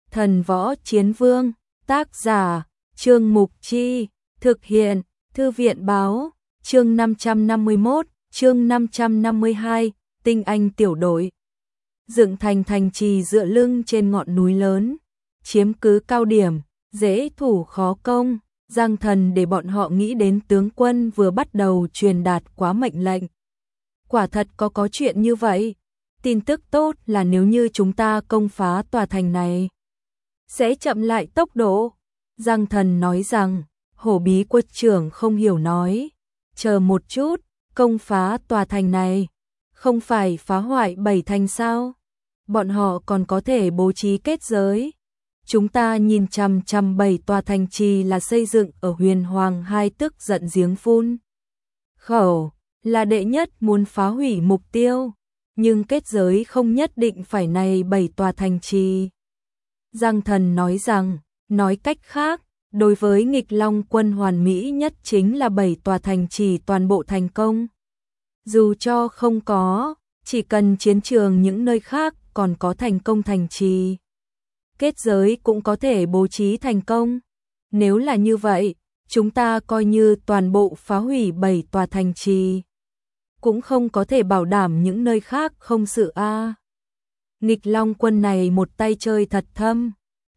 Thần Võ Chiến Vương, tác giả, Trương Mục Chi, thực hiện, Thư viện Báo, chương 551, chương 552, tinh anh tiểu đội. Dựng thành thành trì dựa lưng trên ngọn núi lớn, chiếm cứ cao điểm, dễ thủ khó công, Giang Thần để bọn họ nghĩ đến tướng quân vừa bắt đầu truyền đạt quá mệnh lệnh. Quả thật có chuyện như vậy. Tin tức tốt là nếu như chúng ta công phá tòa thành này, sẽ chậm lại tốc độ. Giang Thần nói rằng, Hổ Bí Quật trưởng không hiểu nói, chờ một chút, công phá tòa thành này, không phải phá hoại 7 thành sao? Bọn họ còn có thể bố trí kết giới. Chúng ta nhìn chằm chằm 7 tòa thành trì là xây dựng ở Huyền Hoàng Hai, tức giận giếng phun khẩu, là đệ nhất muốn phá hủy mục tiêu, nhưng kết giới không nhất định phải này 7 tòa thành trì. Giang Thần nói rằng, nói cách khác, đối với nghịch long quân hoàn mỹ nhất chính là 7 tòa thành trì toàn bộ thành công. Dù cho không có, chỉ cần chiến trường những nơi khác còn có thành công thành trì, kết giới cũng có thể bố trí thành công. Nếu là như vậy, chúng ta coi như toàn bộ phá hủy 7 tòa thành trì, cũng không có thể bảo đảm những nơi khác không sự a. Nghịch long quân này một tay chơi thật thâm.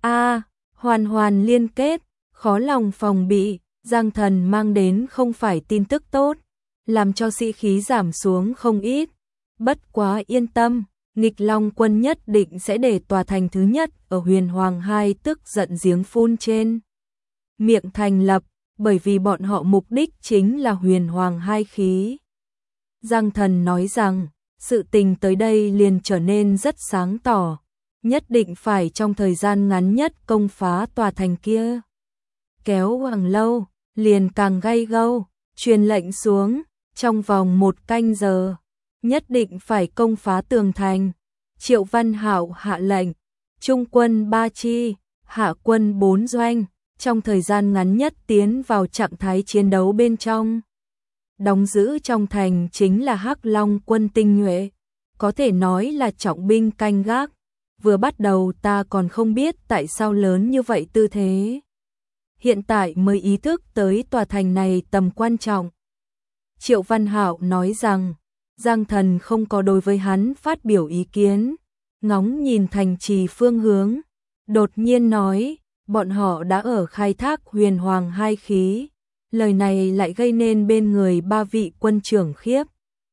Hoàn hoàn liên kết, khó lòng phòng bị. Giang Thần mang đến không phải tin tức tốt, làm cho sĩ khí giảm xuống không ít. Bất quá yên tâm, nghịch long quân nhất định sẽ để tòa thành thứ nhất ở Huyền Hoàng Hai, tức giận giếng phun trên miệng thành lập, bởi vì bọn họ mục đích chính là Huyền Hoàng Hai khí. Giang Thần nói rằng, sự tình tới đây liền trở nên rất sáng tỏ, nhất định phải trong thời gian ngắn nhất công phá tòa thành kia. Kéo càng lâu, liền càng gay gâu, truyền lệnh xuống, trong vòng 1 canh giờ, nhất định phải công phá tường thành. Triệu Văn Hạo hạ lệnh, trung quân 3 chi, hạ quân 4 doanh, trong thời gian ngắn nhất tiến vào trạng thái chiến đấu bên trong. Đóng giữ trong thành chính là Hắc Long quân tinh nhuệ, có thể nói là trọng binh canh gác. Vừa bắt đầu ta còn không biết tại sao lớn như vậy tư thế, hiện tại mới ý thức tới tòa thành này tầm quan trọng. Triệu Văn Hạo nói rằng, Giang Thần không có đối với hắn phát biểu ý kiến, ngóng nhìn thành trì phương hướng, đột nhiên nói, bọn họ đã ở khai thác Huyền Hoàng Hai khí. Lời này lại gây nên bên người 3 vị quân trưởng khiếp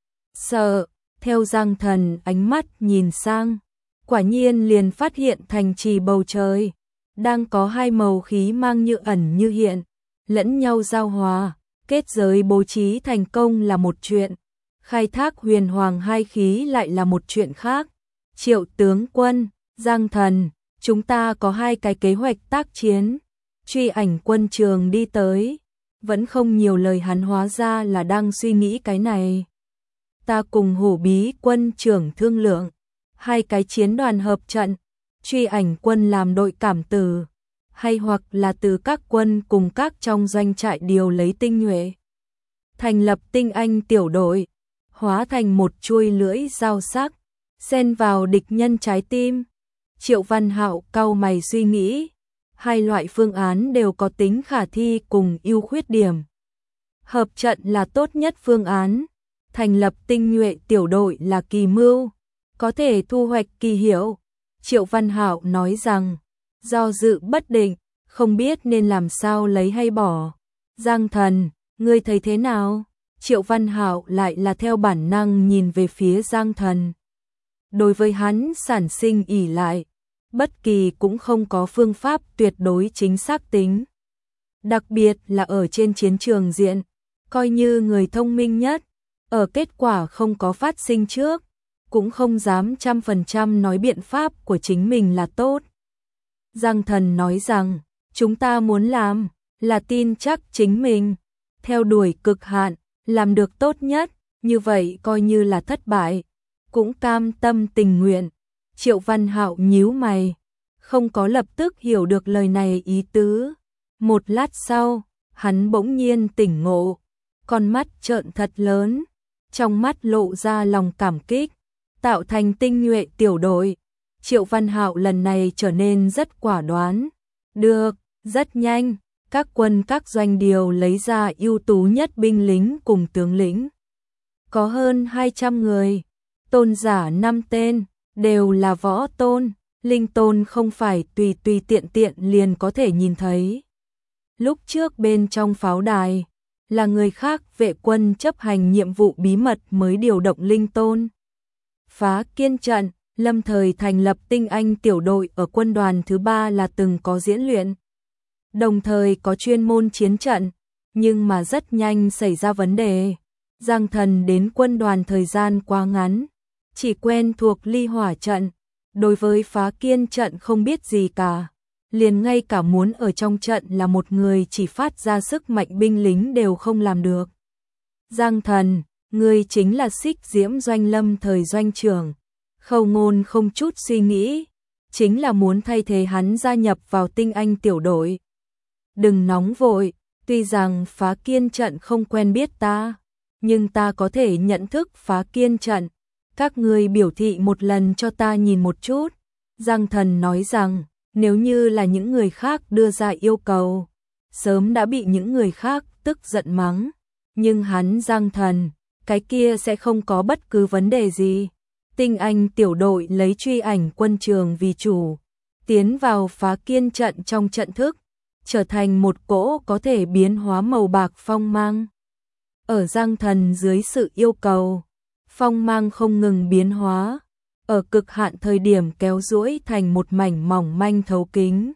sợ. Theo Giang Thần ánh mắt nhìn sang, quả nhiên liền phát hiện thành trì bầu trời đang có 2 màu khí mang như ẩn như hiện, lẫn nhau giao hòa. Kết giới bố trí thành công là một chuyện, khai thác Huyền Hoàng Hai khí lại là một chuyện khác. Triệu tướng quân, Giang Thần, chúng ta có 2 cái kế hoạch tác chiến. Truy Ảnh quân trường đi tới, vẫn không nhiều lời, hắn hóa ra là đang suy nghĩ cái này. Ta cùng Hổ Bí quân trưởng thương lượng, 2 cái chiến đoàn hợp trận, Truy Ảnh quân làm đội cảm tử, hay hoặc là từ các quân cùng các trong doanh trại điều lấy tinh nhuệ, thành lập tinh anh tiểu đội, hóa thành một chuôi lưỡi dao sắc, xen vào địch nhân trái tim. Triệu Văn Hạo cau mày suy nghĩ, 2 loại phương án đều có tính khả thi cùng ưu khuyết điểm. Hợp trận là tốt nhất phương án, thành lập tinh nhuệ tiểu đội là kỳ mưu, có thể thu hoạch kỳ hiệu. Triệu Văn Hạo nói rằng, do dự bất định, không biết nên làm sao lấy hay bỏ. Giang Thần, ngươi thấy thế nào? Triệu Văn Hạo lại là theo bản năng nhìn về phía Giang Thần. Đối với hắn sản sinh ỷ lại, bất kỳ cũng không có phương pháp tuyệt đối chính xác tính. Đặc biệt là ở trên chiến trường diện, coi như người thông minh nhất, ở kết quả không có phát sinh trước, cũng không dám 100% nói biện pháp của chính mình là tốt. Giang Thần nói rằng, chúng ta muốn làm là tin chắc chính mình, theo đuổi cực hạn, làm được tốt nhất, như vậy coi như là thất bại, cũng cam tâm tình nguyện. Triệu Văn Hạo nhíu mày, không có lập tức hiểu được lời này ý tứ. Một lát sau, hắn bỗng nhiên tỉnh ngộ, con mắt trợn thật lớn, trong mắt lộ ra lòng cảm kích, tạo thành tinh nhuệ tiểu đội. Triệu Văn Hạo lần này trở nên rất quả đoán. Được, rất nhanh, các quân các doanh điều lấy ra ưu tú nhất binh lính cùng tướng lĩnh. Có hơn 200 người, tôn giả 5 tên, đều là võ tôn, linh tôn không phải tùy tùy tiện tiện liền có thể nhìn thấy. Lúc trước bên trong pháo đài, là người khác vệ quân chấp hành nhiệm vụ bí mật mới điều động linh tôn. Phá Kiên trận, lâm thời thành lập tinh anh tiểu đội ở quân đoàn thứ 3 là từng có diễn luyện. Đồng thời có chuyên môn chiến trận, nhưng mà rất nhanh xảy ra vấn đề. Giang Thần đến quân đoàn thời gian quá ngắn, chỉ quen thuộc ly hỏa trận, đối với Phá Kiên trận không biết gì cả. Liền ngay cả muốn ở trong trận là một người chỉ phát ra sức mạnh binh lính đều không làm được. Giang Thần, ngươi chính là Xích Diễm Doanh Lâm thời doanh trưởng. Khâu Ngôn không chút suy nghĩ, chính là muốn thay thế hắn gia nhập vào tinh anh tiểu đội. Đừng nóng vội, tuy rằng Phá Kiên trận không quen biết ta, nhưng ta có thể nhận thức Phá Kiên trận. Các ngươi biểu thị một lần cho ta nhìn một chút. Giang Thần nói rằng, nếu như là những người khác đưa ra yêu cầu, sớm đã bị những người khác tức giận mắng. Nhưng hắn Giang Thần, cái kia sẽ không có bất cứ vấn đề gì. Tinh anh tiểu đội lấy truy ảnh quân trường vì chủ, tiến vào Phá Kiên trận trong trận thức, trở thành một cỗ có thể biến hóa màu bạc phong mang. Ở Giang Thần dưới sự yêu cầu, phong mang không ngừng biến hóa, ở cực hạn thời điểm kéo duỗi thành một mảnh mỏng manh thấu kính.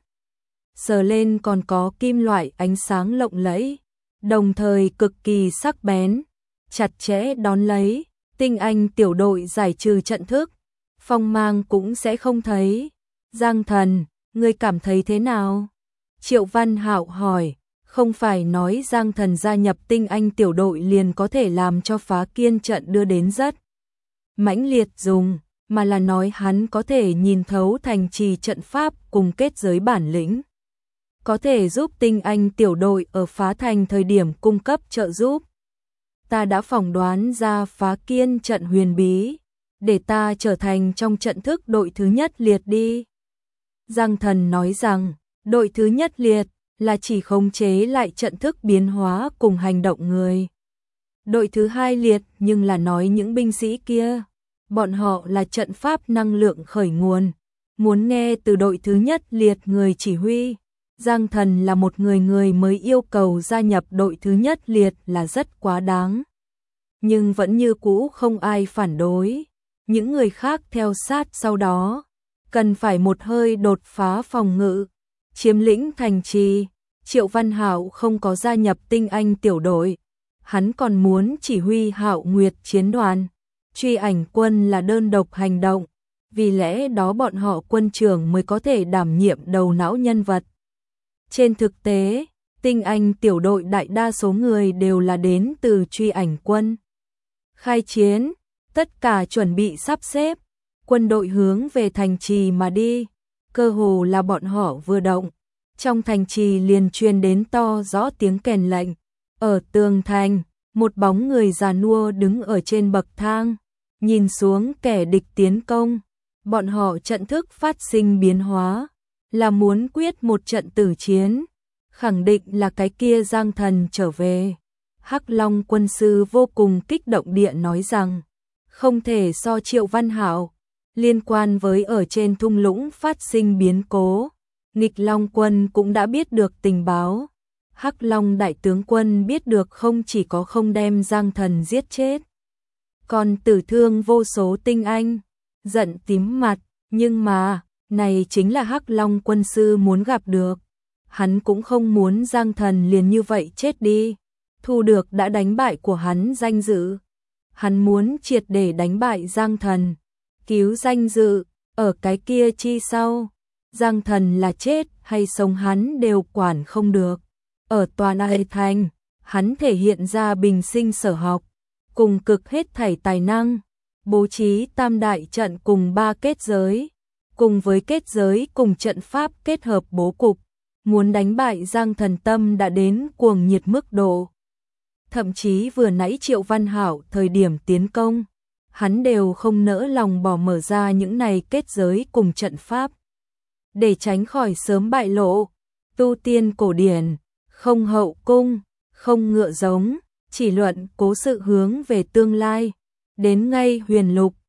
Sờ lên còn có kim loại ánh sáng lộng lẫy, đồng thời cực kỳ sắc bén, chặt chẽ đón lấy. Tinh anh tiểu đội giải trừ trận thức, phong mang cũng sẽ không thấy. Giang Thần, ngươi cảm thấy thế nào? Triệu Văn Hạo hỏi, không phải nói Giang Thần gia nhập tinh anh tiểu đội liền có thể làm cho Phá Kiên trận đưa đến rất mãnh liệt dùng, mà là nói hắn có thể nhìn thấu thành trì trận pháp cùng kết giới bản lĩnh. Có thể giúp tinh anh tiểu đội ở phá thành thời điểm cung cấp trợ giúp. Ta đã phỏng đoán ra Phá Kiên trận huyền bí, để ta trở thành trong trận thức đội thứ nhất liệt đi. Giang Thần nói rằng, đội thứ nhất liệt là chỉ khống chế lại trận thức biến hóa cùng hành động người. Đội thứ hai liệt nhưng là nói những binh sĩ kia, bọn họ là trận pháp năng lượng khởi nguồn. Muốn nghe từ đội thứ nhất liệt người chỉ huy, Giang Thần là một người mới yêu cầu gia nhập đội thứ nhất liệt là rất quá đáng. Nhưng vẫn như cũ không ai phản đối. Những người khác theo sát sau đó, cần phải một hơi đột phá phòng ngự, chiếm lĩnh thành trì. Triệu Văn Hạo không có gia nhập tinh anh tiểu đội, hắn còn muốn chỉ huy Hạo Nguyệt chiến đoàn. Truy ảnh quân là đơn độc hành động, vì lẽ đó bọn họ quân trưởng mới có thể đảm nhiệm đầu não nhân vật. Trên thực tế, tinh anh tiểu đội đại đa số người đều là đến từ truy ảnh quân. Khai chiến, tất cả chuẩn bị sắp xếp, quân đội hướng về thành trì mà đi, cơ hồ là bọn họ vừa động. Trong thành trì liền truyền đến to rõ tiếng kèn lệnh, ở tường thành, một bóng người già nua đứng ở trên bậc thang, nhìn xuống kẻ địch tiến công, bọn họ trận thức phát sinh biến hóa, là muốn quyết một trận tử chiến, khẳng định là cái kia Giang Thần trở về. Hắc Long quân sư vô cùng kích động địa nói rằng, không thể so Triệu Văn Hạo, liên quan với ở trên thung lũng phát sinh biến cố, Nghịch Long quân cũng đã biết được tình báo. Hắc Long đại tướng quân biết được không chỉ có không đem Giang Thần giết chết, còn tử thương vô số tinh anh, giận tím mặt, nhưng mà, này chính là Hắc Long quân sư muốn gặp được. Hắn cũng không muốn Giang Thần liền như vậy chết đi, thu được đã đánh bại của hắn danh dự. Hắn muốn triệt để đánh bại Giang Thần, cứu danh dự, ở cái kia chi sau. Giang Thần là chết hay sống hắn đều quản không được. Ở toàn Ai Thành, hắn thể hiện ra bình sinh sở học, cùng cực hết thảy tài năng, bố trí tam đại trận cùng 3 kết giới, cùng với kết giới cùng trận pháp kết hợp bố cục, muốn đánh bại Giang Thần tâm đã đến cuồng nhiệt mức độ. Thậm chí vừa nãy Triệu Văn Hạo thời điểm tiến công, hắn đều không nỡ lòng bỏ mở ra những này kết giới cùng trận pháp. Để tránh khỏi sớm bại lộ, tu tiên cổ điển, không hậu cung, không ngựa giống, chỉ luận cố sự hướng về tương lai. Đến ngay huyền lục,